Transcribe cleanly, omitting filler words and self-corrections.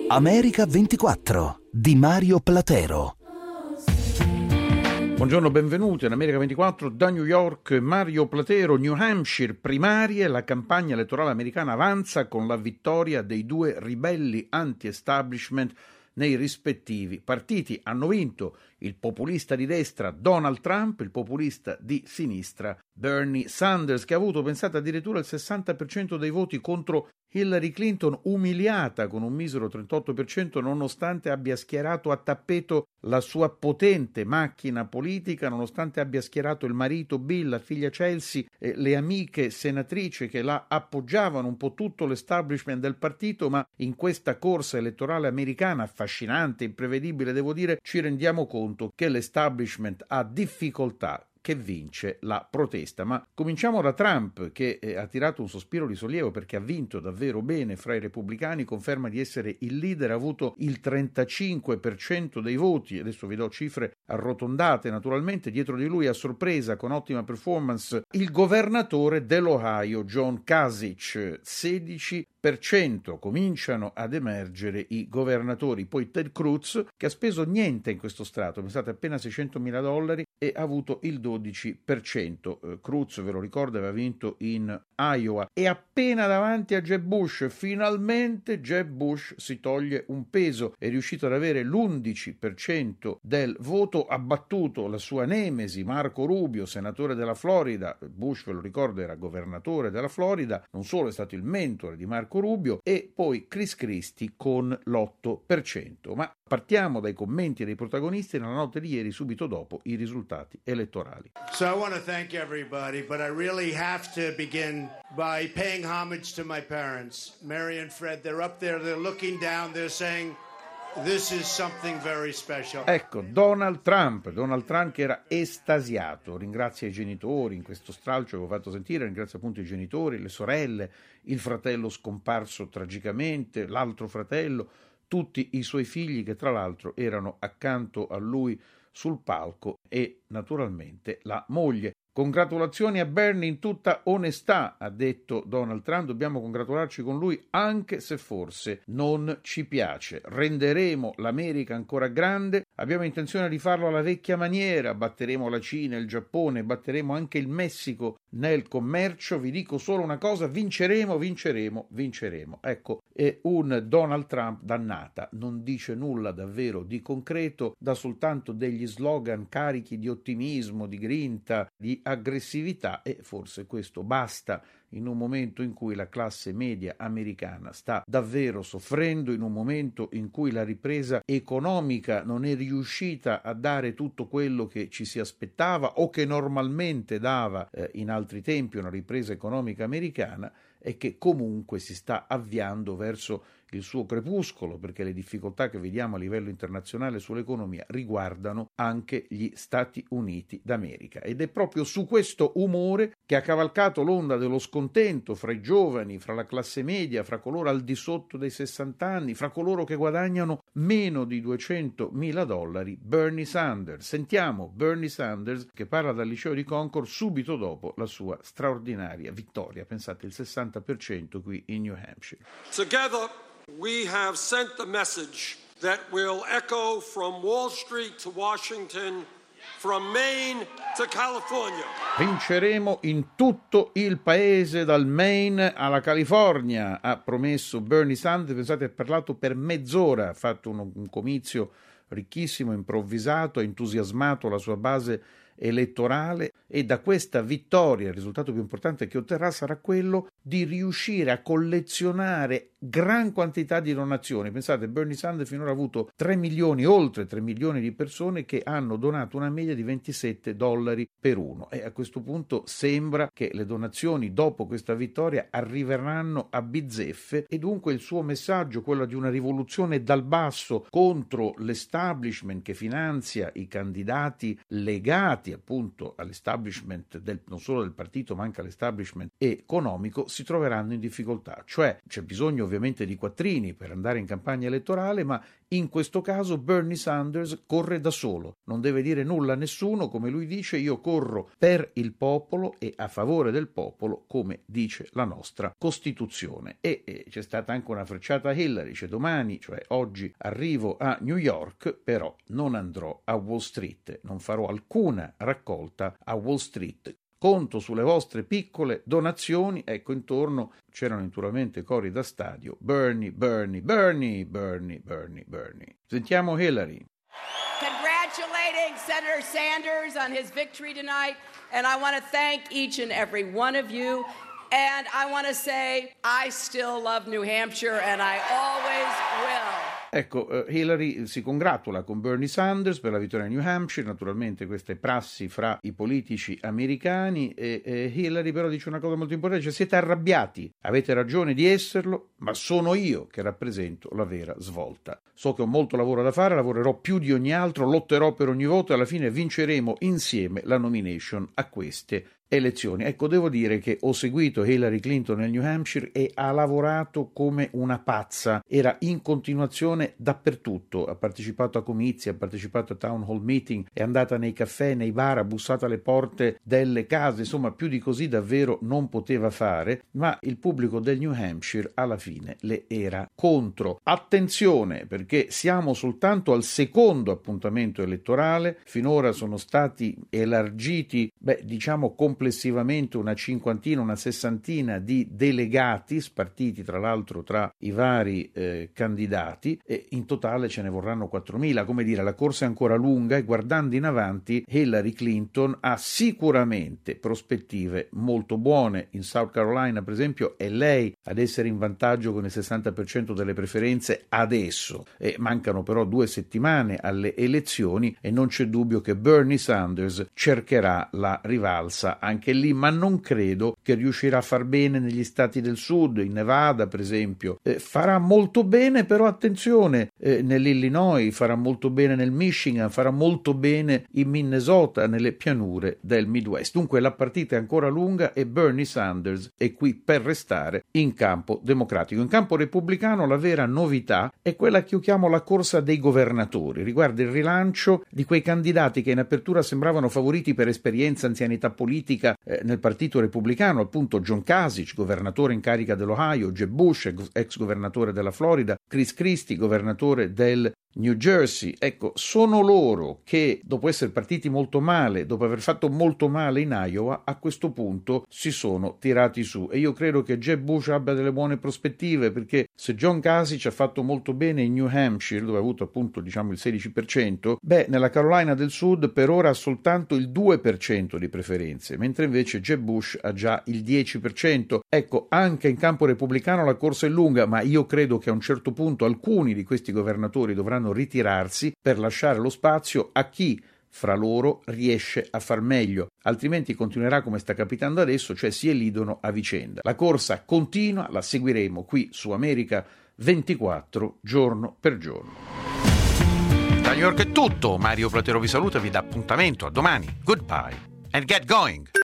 America 24 di Mario Platero. Buongiorno, benvenuti in America 24 da New York. Mario Platero. New Hampshire, primarie, la campagna elettorale americana avanza con la vittoria dei due ribelli anti-establishment nei rispettivi partiti. Hanno vinto il populista di destra Donald Trump, il populista di sinistra Bernie Sanders, che ha avuto, pensate, addirittura il 60% dei voti contro Hillary Clinton, umiliata con un misero 38%, nonostante abbia schierato a tappeto la sua potente macchina politica, nonostante abbia schierato il marito Bill, la figlia Chelsea e le amiche senatrici che la appoggiavano, un po' tutto l'establishment del partito. Ma in questa corsa elettorale americana, affascinante, imprevedibile, devo dire, ci rendiamo conto che l'establishment ha difficoltà, che vince la protesta. Ma cominciamo da Trump, che ha tirato un sospiro di sollievo perché ha vinto davvero bene fra i repubblicani, conferma di essere il leader, ha avuto il 35% dei voti, adesso vi do cifre arrotondate naturalmente. Dietro di lui, a sorpresa, con ottima performance, il governatore dell'Ohio John Kasich, 16%. Cominciano ad emergere i governatori. Poi Ted Cruz, che ha speso niente in questo strato, pensate, appena $600,000, e ha avuto il 12%. Cruz, ve lo ricordo, aveva vinto in Iowa, e appena davanti a Jeb Bush. Finalmente Jeb Bush si toglie un peso, è riuscito ad avere l'11% del voto, ha battuto la sua nemesi Marco Rubio, senatore della Florida. Bush, ve lo ricordo, era governatore della Florida, non solo è stato il mentore di Marco Rubio, e poi Chris Christie con l'8%. Ma partiamo dai commenti dei protagonisti nella notte di ieri, subito dopo i risultati elettorali. So I want to thank everybody, but I really have to begin by paying homage to my parents. Mary and Fred, they're up there, they're looking down, they're saying this is something very special. Ecco, Donald Trump che era estasiato, ringrazia i genitori, in questo stralcio che ho fatto sentire, ringrazia appunto i genitori, le sorelle, il fratello scomparso tragicamente, l'altro fratello, tutti i suoi figli che tra l'altro erano accanto a lui sul palco, e naturalmente la moglie. Congratulazioni a Bernie in tutta onestà, ha detto Donald Trump, dobbiamo congratularci con lui anche se forse non ci piace. Renderemo l'America ancora grande, abbiamo intenzione di farlo alla vecchia maniera, batteremo la Cina, il Giappone, batteremo anche il Messico nel commercio. Vi dico solo una cosa, vinceremo. Ecco, è un Donald Trump dannata, non dice nulla davvero di concreto, dà soltanto degli slogan carichi di ottimismo, di grinta, di aggressività, e forse questo basta in un momento in cui la classe media americana sta davvero soffrendo, in un momento in cui la ripresa economica non è riuscita a dare tutto quello che ci si aspettava o che normalmente dava in altri tempi una ripresa economica americana, e che comunque si sta avviando verso il suo crepuscolo, perché le difficoltà che vediamo a livello internazionale sull'economia riguardano anche gli Stati Uniti d'America. Ed è proprio su questo umore che ha cavalcato l'onda dello scontento fra i giovani, fra la classe media, fra coloro al di sotto dei 60 anni, fra coloro che guadagnano meno di $200,000, Bernie Sanders. Sentiamo Bernie Sanders che parla dal liceo di Concord subito dopo la sua straordinaria vittoria, pensate, il 60% qui in New Hampshire. Together we have sent the message that will echo from Wall Street to Washington, from Maine to California. Vinceremo in tutto il paese, dal Maine alla California, ha promesso Bernie Sanders. Pensate, ha parlato per mezz'ora, ha fatto un comizio ricchissimo, improvvisato, ha entusiasmato la sua base elettorale, e da questa vittoria il risultato più importante che otterrà sarà quello di riuscire a collezionare gran quantità di donazioni. Pensate, Bernie Sanders finora ha avuto 3 milioni, oltre 3 milioni di persone che hanno donato una media di $27 per uno, e a questo punto sembra che le donazioni dopo questa vittoria arriveranno a bizzeffe, e dunque il suo messaggio, quello di una rivoluzione dal basso contro l'establishment che finanzia i candidati legati appunto all'establishment non solo del partito ma anche all'establishment economico, si troveranno in difficoltà. Cioè c'è bisogno ovviamente di quattrini per andare in campagna elettorale, ma in questo caso Bernie Sanders corre da solo, non deve dire nulla a nessuno, come lui dice, io corro per il popolo e a favore del popolo, come dice la nostra Costituzione. E c'è stata anche una frecciata a Hillary, cioè domani, cioè oggi arrivo a New York, però non andrò a Wall Street, non farò alcuna raccolta a Wall Street. Conto sulle vostre piccole donazioni. Ecco, intorno c'erano naturalmente cori da stadio. Bernie, Bernie, Bernie, Bernie, Bernie, Bernie. Sentiamo Hillary. Congratulating Senator Sanders on his victory tonight, and I want to thank each and every one of you. And I want to say I still love New Hampshire and I always will. Ecco, Hillary si congratula con Bernie Sanders per la vittoria in New Hampshire, naturalmente questa è prassi fra i politici americani e Hillary però dice una cosa molto importante, cioè siete arrabbiati, avete ragione di esserlo, ma sono io che rappresento la vera svolta. So che ho molto lavoro da fare, lavorerò più di ogni altro, lotterò per ogni voto e alla fine vinceremo insieme la nomination a queste elezioni. Ecco, devo dire che ho seguito Hillary Clinton nel New Hampshire e ha lavorato come una pazza, era in continuazione dappertutto, ha partecipato a comizi, ha partecipato a town hall meeting, è andata nei caffè, nei bar, ha bussato alle porte delle case, insomma più di così davvero non poteva fare, ma il pubblico del New Hampshire alla fine le era contro. Attenzione, perché siamo soltanto al secondo appuntamento elettorale, finora sono stati elargiti, diciamo complessivamente una cinquantina, una sessantina di delegati spartiti tra l'altro tra i vari candidati e in totale ce ne vorranno 4.000. Come dire, la corsa è ancora lunga e guardando in avanti Hillary Clinton ha sicuramente prospettive molto buone. In South Carolina per esempio è lei ad essere in vantaggio con il 60% delle preferenze adesso, mancano però 2 settimane alle elezioni e non c'è dubbio che Bernie Sanders cercherà la rivalsa anche lì, ma non credo che riuscirà a far bene negli stati del sud, in Nevada per esempio, farà molto bene però attenzione nell'Illinois, farà molto bene nel Michigan, farà molto bene in Minnesota, nelle pianure del Midwest. Dunque la partita è ancora lunga e Bernie Sanders è qui per restare in campo democratico. In campo repubblicano la vera novità è quella che io chiamo la corsa dei governatori, riguarda il rilancio di quei candidati che in apertura sembravano favoriti per esperienza, anzianità politica nel partito repubblicano, appunto John Kasich, governatore in carica dell'Ohio, Jeb Bush, ex governatore della Florida, Chris Christie, governatore del New Jersey. Ecco, sono loro che dopo essere partiti molto male, dopo aver fatto molto male in Iowa, a questo punto si sono tirati su e io credo che Jeb Bush abbia delle buone prospettive, perché se John Kasich ha fatto molto bene in New Hampshire, dove ha avuto appunto il 16%, nella Carolina del Sud per ora ha soltanto il 2% di preferenze, mentre invece Jeb Bush ha già il 10%. Ecco, anche in campo repubblicano la corsa è lunga, ma io credo che a un certo punto alcuni di questi governatori dovranno ritirarsi per lasciare lo spazio a chi fra loro riesce a far meglio, altrimenti continuerà come sta capitando adesso, cioè si elidono a vicenda. La corsa continua, la seguiremo qui su America 24 giorno per giorno. Da New York è tutto, Mario Platero vi saluta e vi dà appuntamento a domani. Goodbye and get going!